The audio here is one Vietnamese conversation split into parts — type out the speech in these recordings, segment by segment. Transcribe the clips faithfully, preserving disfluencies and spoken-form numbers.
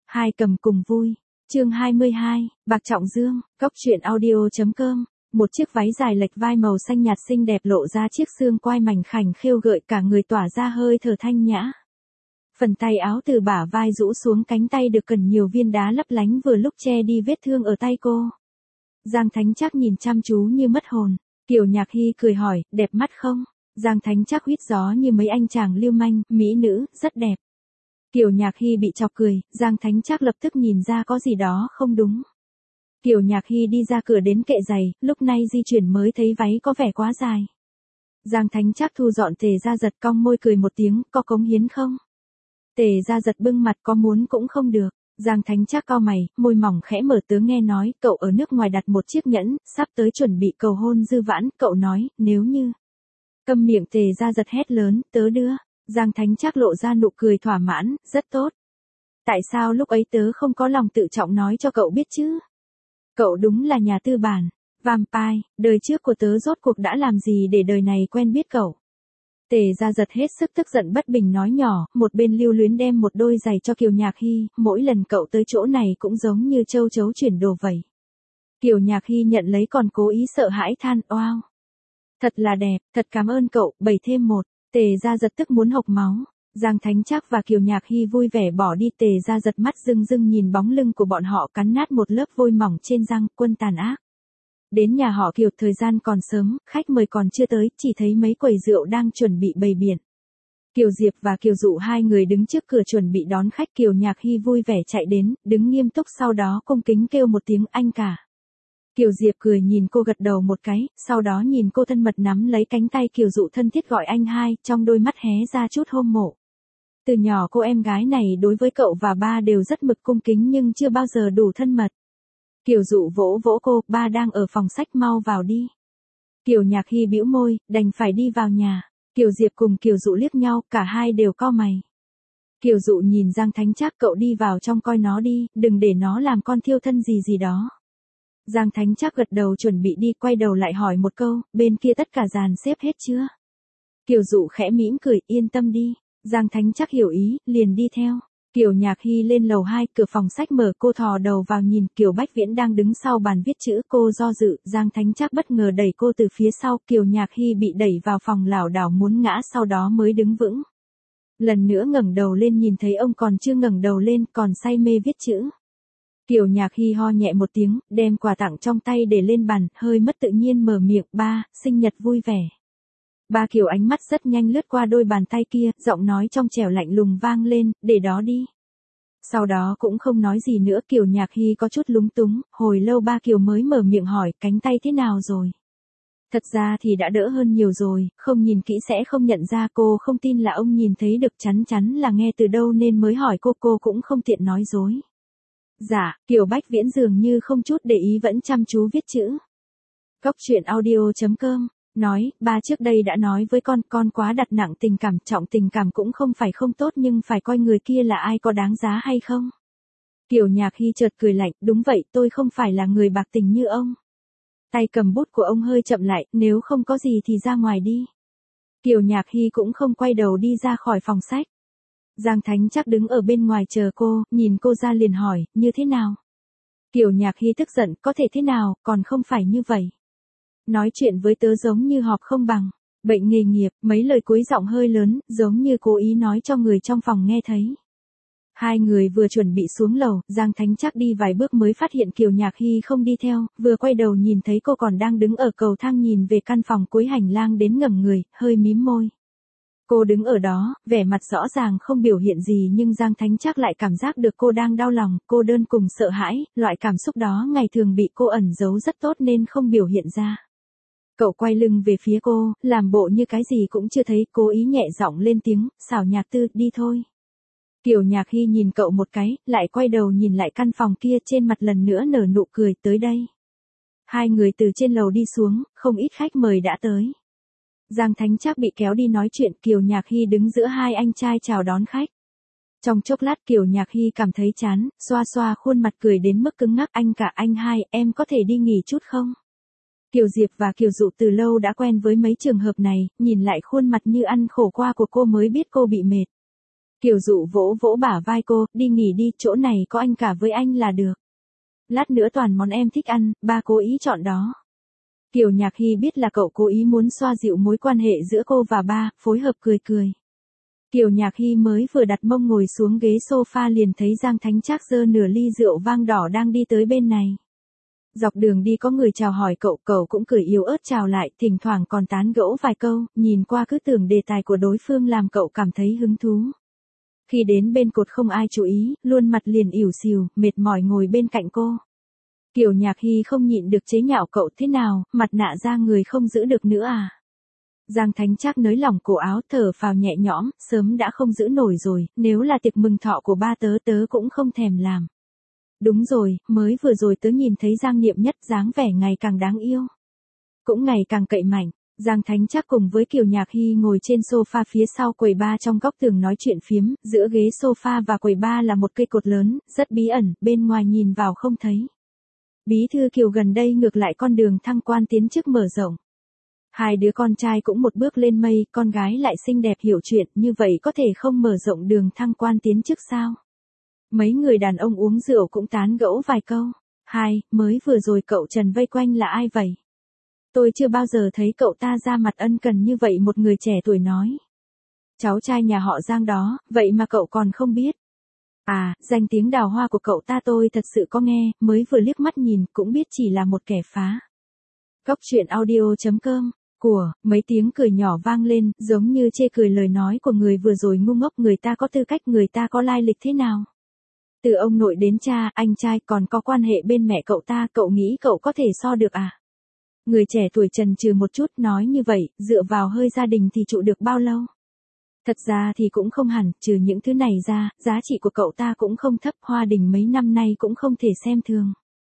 Hai cầm cùng vui. Chương hai mươi hai, Bạc Trọng Dương, Cốc truyện audio chấm com. Một chiếc váy dài lệch vai màu xanh nhạt xinh đẹp lộ ra chiếc xương quai mảnh khảnh khêu gợi, cả người tỏa ra hơi thở thanh nhã. Phần tay áo từ bả vai rũ xuống cánh tay được cần nhiều viên đá lấp lánh vừa lúc che đi vết thương ở tay cô. Giang Thánh Trác nhìn chăm chú như mất hồn. Kiều Nhạc Hy cười hỏi, đẹp mắt không? Giang Thánh Trác huýt gió như mấy anh chàng lưu manh, mỹ nữ, rất đẹp. Kiều Nhạc Hy bị chọc cười, Giang Thánh Trác lập tức nhìn ra có gì đó không đúng. Kiều Nhạc Hy đi ra cửa đến kệ giày, lúc này di chuyển mới thấy váy có vẻ quá dài. Giang Thánh Trác thu dọn Tề Gia Giật, cong môi cười một tiếng, có cống hiến không? Tề Gia Giật bưng mặt, có muốn cũng không được. Giang Thánh Trác cau mày, môi mỏng khẽ mở, tớ nghe nói cậu ở nước ngoài đặt một chiếc nhẫn, sắp tới chuẩn bị cầu hôn Dư Vãn, cậu nói, nếu như... Câm miệng. Tề Gia Giật hét lớn, tớ đưa. Giang Thánh Trác lộ ra nụ cười thỏa mãn, rất tốt. Tại sao lúc ấy tớ không có lòng tự trọng nói cho cậu biết chứ? Cậu đúng là nhà tư bản. Vampire, đời trước của tớ rốt cuộc đã làm gì để đời này quen biết cậu? Tề Gia Giật hết sức tức giận bất bình nói nhỏ, một bên lưu luyến đem một đôi giày cho Kiều Nhạc Hy, mỗi lần cậu tới chỗ này cũng giống như châu chấu chuyển đồ vậy. Kiều Nhạc Hy nhận lấy còn cố ý sợ hãi than, oao. Thật là đẹp, thật cảm ơn cậu, bảy thêm một. Tề Gia Giật tức muốn hộc máu. Giang Thánh Trác và Kiều Nhạc Hy vui vẻ bỏ đi. Tề Gia Giật mắt rưng rưng nhìn bóng lưng của bọn họ, cắn nát một lớp vôi mỏng trên răng, quân tàn ác. Đến nhà họ Kiều, thời gian còn sớm, khách mời còn chưa tới, chỉ thấy mấy quầy rượu đang chuẩn bị bày biện. Kiều Diệp và Kiều Dụ hai người đứng trước cửa chuẩn bị đón khách. Kiều Nhạc Hy vui vẻ chạy đến, đứng nghiêm túc, sau đó cung kính kêu một tiếng anh cả. Kiều Diệp cười nhìn cô gật đầu một cái, sau đó nhìn cô thân mật nắm lấy cánh tay Kiều Dụ thân thiết gọi anh hai, trong đôi mắt hé ra chút hâm mộ. Từ nhỏ cô em gái này đối với cậu và ba đều rất mực cung kính nhưng chưa bao giờ đủ thân mật. Kiều Dụ vỗ vỗ cô, ba đang ở phòng sách, mau vào đi. Kiều Nhạc Hy bĩu môi, đành phải đi vào nhà. Kiều Diệp cùng Kiều Dụ liếc nhau, cả hai đều cau mày. Kiều Dụ nhìn Giang Thánh Trác, cậu đi vào trong coi nó đi, đừng để nó làm con thiêu thân gì gì đó. Giang Thánh Trác gật đầu chuẩn bị đi, quay đầu lại hỏi một câu, bên kia tất cả dàn xếp hết chưa? Kiều Dụ khẽ mỉm cười, yên tâm đi. Giang Thánh Trác hiểu ý, liền đi theo. Kiều Nhạc Hy lên lầu hai, cửa phòng sách mở, cô thò đầu vào nhìn, Kiều Bách Viễn đang đứng sau bàn viết chữ, cô do dự, Giang Thánh Trác bất ngờ đẩy cô từ phía sau, Kiều Nhạc Hy bị đẩy vào phòng lảo đảo muốn ngã, sau đó mới đứng vững. Lần nữa ngẩng đầu lên nhìn thấy ông còn chưa ngẩng đầu lên, còn say mê viết chữ. Kiều Nhạc Hy ho nhẹ một tiếng, đem quà tặng trong tay để lên bàn, hơi mất tự nhiên mở miệng, ba, sinh nhật vui vẻ. Ba Kiều ánh mắt rất nhanh lướt qua đôi bàn tay kia, giọng nói trong trẻo lạnh lùng vang lên, để đó đi. Sau đó cũng không nói gì nữa. Kiều Nhạc Hy có chút lúng túng, hồi lâu ba Kiều mới mở miệng hỏi, cánh tay thế nào rồi? Thật ra thì đã đỡ hơn nhiều rồi, không nhìn kỹ sẽ không nhận ra. Cô không tin là ông nhìn thấy được, chắn chắn là nghe từ đâu nên mới hỏi cô, cô cũng không tiện nói dối. Dạ, Kiều Bách Viễn dường như không chút để ý vẫn chăm chú viết chữ. Cốc truyện audio chấm com nói, ba trước đây đã nói với con, con quá đặt nặng tình cảm, trọng tình cảm cũng không phải không tốt nhưng phải coi người kia là ai, có đáng giá hay không. Kiều Nhạc Hy chợt cười lạnh, đúng vậy, tôi không phải là người bạc tình như ông. Tay cầm bút của ông hơi chậm lại, nếu không có gì thì ra ngoài đi. Kiều Nhạc Hy cũng không quay đầu đi ra khỏi phòng sách. Giang Thánh Trác đứng ở bên ngoài chờ cô, nhìn cô ra liền hỏi, như thế nào? Kiều Nhạc Hy tức giận, có thể thế nào, còn không phải như vậy. Nói chuyện với tớ giống như họp không bằng. Bệnh nghề nghiệp, mấy lời cuối giọng hơi lớn, giống như cố ý nói cho người trong phòng nghe thấy. Hai người vừa chuẩn bị xuống lầu, Giang Thánh Trác đi vài bước mới phát hiện Kiều Nhạc Hy không đi theo, vừa quay đầu nhìn thấy cô còn đang đứng ở cầu thang nhìn về căn phòng cuối hành lang đến ngẩng người, hơi mím môi. Cô đứng ở đó, vẻ mặt rõ ràng không biểu hiện gì nhưng Giang Thánh Trác lại cảm giác được cô đang đau lòng, cô đơn cùng sợ hãi, loại cảm xúc đó ngày thường bị cô ẩn giấu rất tốt nên không biểu hiện ra. Cậu quay lưng về phía cô, làm bộ như cái gì cũng chưa thấy, cố ý nhẹ giọng lên tiếng, xảo Nhạc Tư, đi thôi. Kiều Nhạc Hy nhìn cậu một cái, lại quay đầu nhìn lại căn phòng kia, trên mặt lần nữa nở nụ cười, tới đây. Hai người từ trên lầu đi xuống, không ít khách mời đã tới. Giang Thánh Trác bị kéo đi nói chuyện, Kiều Nhạc Hy đứng giữa hai anh trai chào đón khách. Trong chốc lát Kiều Nhạc Hy cảm thấy chán, xoa xoa khuôn mặt cười đến mức cứng ngắc, anh cả, anh hai, em có thể đi nghỉ chút không? Kiều Diệp và Kiều Dụ từ lâu đã quen với mấy trường hợp này, nhìn lại khuôn mặt như ăn khổ qua của cô mới biết cô bị mệt. Kiều Dụ vỗ vỗ bả vai cô, đi nghỉ đi, chỗ này có anh cả với anh là được. Lát nữa toàn món em thích ăn, ba cố ý chọn đó. Kiều Nhạc Hy biết là cậu cố ý muốn xoa dịu mối quan hệ giữa cô và ba, phối hợp cười cười. Kiều Nhạc Hy mới vừa đặt mông ngồi xuống ghế sofa liền thấy Giang Thánh Trác giơ nửa ly rượu vang đỏ đang đi tới bên này. Dọc đường đi có người chào hỏi cậu, cậu cũng cười yếu ớt chào lại, thỉnh thoảng còn tán gẫu vài câu, nhìn qua cứ tưởng đề tài của đối phương làm cậu cảm thấy hứng thú. Khi đến bên cột không ai chú ý, luôn mặt liền ỉu xìu, mệt mỏi ngồi bên cạnh cô. Kiều Nhạc Hy không nhịn được chế nhạo cậu, thế nào, mặt nạ ra người không giữ được nữa à? Giang Thánh Trác nới lỏng cổ áo thở phào nhẹ nhõm, sớm đã không giữ nổi rồi, nếu là tiệc mừng thọ của ba tớ tớ cũng không thèm làm. Đúng rồi, mới vừa rồi tớ nhìn thấy Giang Niệm Nhất dáng vẻ ngày càng đáng yêu. Cũng ngày càng cậy mạnh, Giang Thánh Trác cùng với Kiều Nhạc Hy ngồi trên sofa phía sau quầy bar trong góc tường nói chuyện phiếm, giữa ghế sofa và quầy bar là một cây cột lớn, rất bí ẩn, bên ngoài nhìn vào không thấy. Bí thư Kiều gần đây ngược lại con đường thăng quan tiến chức mở rộng. Hai đứa con trai cũng một bước lên mây, con gái lại xinh đẹp hiểu chuyện, như vậy có thể không mở rộng đường thăng quan tiến chức sao? Mấy người đàn ông uống rượu cũng tán gẫu vài câu. Hai, mới vừa rồi cậu Trần vây quanh là ai vậy? Tôi chưa bao giờ thấy cậu ta ra mặt ân cần như vậy, một người trẻ tuổi nói. Cháu trai nhà họ Giang đó, vậy mà cậu còn không biết. À, danh tiếng đào hoa của cậu ta tôi thật sự có nghe, mới vừa liếc mắt nhìn cũng biết chỉ là một kẻ phá. Cóc truyện audio chấm com, của, mấy tiếng cười nhỏ vang lên, giống như chê cười lời nói của người vừa rồi ngu ngốc, người ta có tư cách, người ta có lai lịch thế nào. Từ ông nội đến cha, anh trai còn có quan hệ bên mẹ cậu ta, cậu nghĩ cậu có thể so được à? Người trẻ tuổi chần chừ một chút nói như vậy, dựa vào hơi gia đình thì trụ được bao lâu? Thật ra thì cũng không hẳn, trừ những thứ này ra, giá trị của cậu ta cũng không thấp, Hoa Đình mấy năm nay cũng không thể xem thường.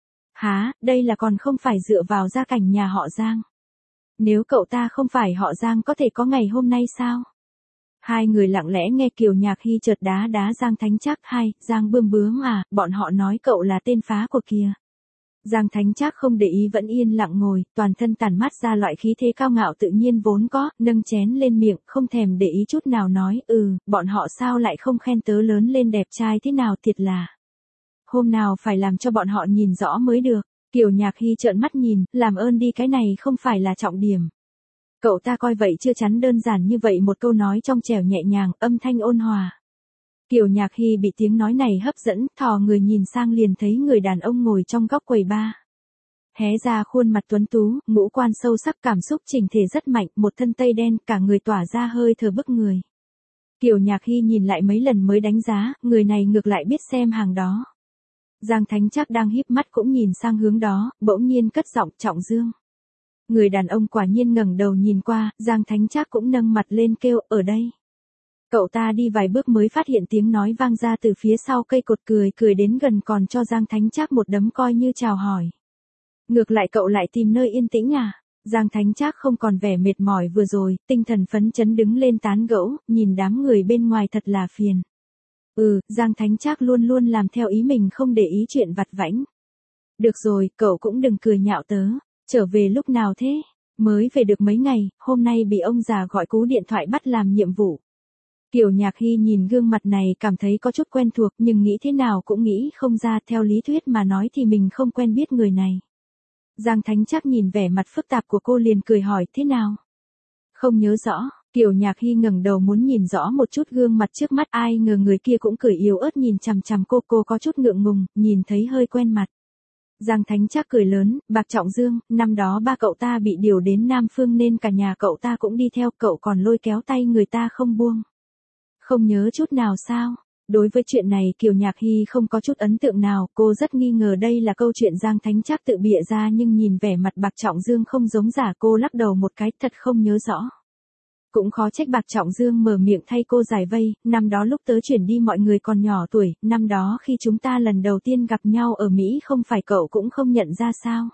Hả, đây là còn không phải dựa vào gia cảnh nhà họ Giang. Nếu cậu ta không phải họ Giang có thể có ngày hôm nay sao? Hai người lặng lẽ nghe Kiều Nhạc Hy chợt đá đá Giang Thánh Trác. Hai, Giang bươm bướm à, bọn họ nói cậu là tên phá của kìa. Giang Thánh Trác không để ý vẫn yên lặng ngồi, toàn thân tản mát ra loại khí thế cao ngạo tự nhiên vốn có, nâng chén lên miệng, không thèm để ý chút nào nói, ừ, bọn họ sao lại không khen tớ lớn lên đẹp trai thế nào, thiệt là. Hôm nào phải làm cho bọn họ nhìn rõ mới được. Kiều Nhạc Hy trợn mắt nhìn, làm ơn đi, cái này không phải là trọng điểm. Cậu ta coi vậy chưa chắn đơn giản như vậy, một câu nói trong trẻo nhẹ nhàng, âm thanh ôn hòa. Kiều Nhạc Hy bị tiếng nói này hấp dẫn, thò người nhìn sang liền thấy người đàn ông ngồi trong góc quầy bar. Hé ra khuôn mặt tuấn tú, ngũ quan sâu sắc, cảm xúc chỉnh thể rất mạnh, một thân tây đen, cả người tỏa ra hơi thở bức người. Kiều Nhạc Hy nhìn lại mấy lần mới đánh giá, người này ngược lại biết xem hàng đó. Giang Thánh Trác đang híp mắt cũng nhìn sang hướng đó, bỗng nhiên cất giọng, Trọng Dương. Người đàn ông quả nhiên ngẩng đầu nhìn qua, Giang Thánh Trác cũng nâng mặt lên kêu, ở đây. Cậu ta đi vài bước mới phát hiện tiếng nói vang ra từ phía sau cây cột, cười cười đến gần còn cho Giang Thánh Trác một đấm coi như chào hỏi. Ngược lại cậu lại tìm nơi yên tĩnh à? Giang Thánh Trác không còn vẻ mệt mỏi vừa rồi, tinh thần phấn chấn đứng lên tán gẫu, nhìn đám người bên ngoài thật là phiền. Ừ, Giang Thánh Trác luôn luôn làm theo ý mình, không để ý chuyện vặt vãnh. Được rồi, cậu cũng đừng cười nhạo tớ. Trở về lúc nào thế? Mới về được mấy ngày, hôm nay bị ông già gọi cú điện thoại bắt làm nhiệm vụ. Kiều Nhạc Hy nhìn gương mặt này cảm thấy có chút quen thuộc, nhưng nghĩ thế nào cũng nghĩ không ra, theo lý thuyết mà nói thì mình không quen biết người này. Giang Thánh Trác nhìn vẻ mặt phức tạp của cô liền cười hỏi, thế nào? Không nhớ rõ. Kiều Nhạc Hy ngẩng đầu muốn nhìn rõ một chút gương mặt trước mắt, ai ngờ người kia cũng cười yếu ớt nhìn chằm chằm cô, cô có chút ngượng ngùng, nhìn thấy hơi quen mặt. Giang Thánh Trác cười lớn, Bạc Trọng Dương, năm đó ba cậu ta bị điều đến Nam Phương nên cả nhà cậu ta cũng đi theo, cậu còn lôi kéo tay người ta không buông. Không nhớ chút nào sao? Đối với chuyện này Kiều Nhạc Hy không có chút ấn tượng nào, cô rất nghi ngờ đây là câu chuyện Giang Thánh Trác tự bịa ra, nhưng nhìn vẻ mặt Bạc Trọng Dương không giống giả, cô lắc đầu một cái, thật không nhớ rõ. Cũng khó trách Bạc Trọng Dương mở miệng thay cô giải vây, năm đó lúc tớ chuyển đi mọi người còn nhỏ tuổi, năm đó khi chúng ta lần đầu tiên gặp nhau ở Mỹ không phải cậu cũng không nhận ra sao?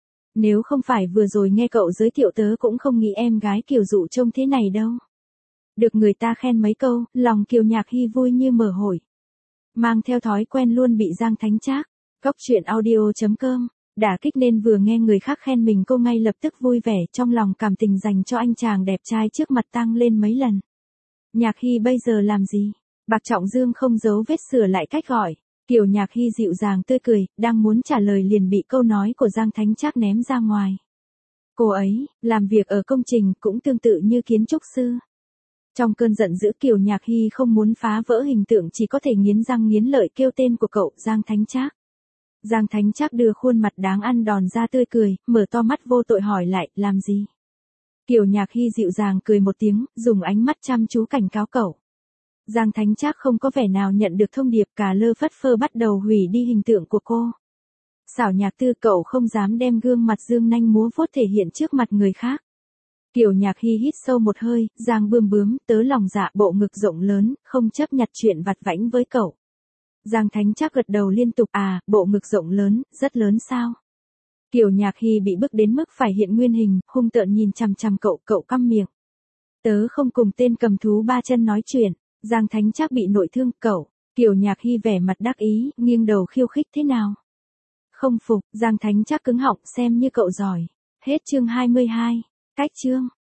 Nếu không phải vừa rồi nghe cậu giới thiệu tớ cũng không nghĩ em gái Kiều Dụ trông thế này đâu. Được người ta khen mấy câu, lòng Kiều Nhạc Hy vui như mở hội. Mang theo thói quen luôn bị Giang Thánh Trác, cóc truyện audio chấm com, đả kích nên vừa nghe người khác khen mình cô ngay lập tức vui vẻ, trong lòng cảm tình dành cho anh chàng đẹp trai trước mặt tăng lên mấy lần. Nhạc Hy bây giờ làm gì? Bạc Trọng Dương không giấu vết sửa lại cách gọi. Kiều Nhạc Hy dịu dàng tươi cười, đang muốn trả lời liền bị câu nói của Giang Thánh Trác ném ra ngoài. Cô ấy, làm việc ở công trình cũng tương tự như kiến trúc sư. Trong cơn giận dữ Kiều Nhạc Hy không muốn phá vỡ hình tượng chỉ có thể nghiến răng nghiến lợi kêu tên của cậu Giang Thánh Trác. Giang Thánh Trác đưa khuôn mặt đáng ăn đòn ra tươi cười, mở to mắt vô tội hỏi lại, làm gì? Kiều Nhạc Hy dịu dàng cười một tiếng, dùng ánh mắt chăm chú cảnh cáo cậu. Giang Thánh Trác không có vẻ nào nhận được thông điệp, cả lơ phất phơ bắt đầu hủy đi hình tượng của cô. Xảo Nhạc Tư, cậu không dám đem gương mặt dương nanh múa vuốt thể hiện trước mặt người khác. Kiều Nhạc Hy hít sâu một hơi, Giang bươm bướm, tớ lòng dạ bộ ngực rộng lớn, không chấp nhặt chuyện vặt vãnh với cậu. Giang Thánh Trác gật đầu liên tục, à, bộ ngực rộng lớn, rất lớn sao? Kiều Nhạc Hy bị bức đến mức phải hiện nguyên hình, hung tợn nhìn chằm chằm cậu, cậu câm miệng. Tớ không cùng tên cầm thú ba chân nói chuyện. Giang Thánh Trác bị nội thương, cậu. Kiều Nhạc Hy vẻ mặt đắc ý, nghiêng đầu khiêu khích, thế nào? Không phục, Giang Thánh Trác cứng họng, xem như cậu giỏi. Hết chương hai mươi hai. Cách chương.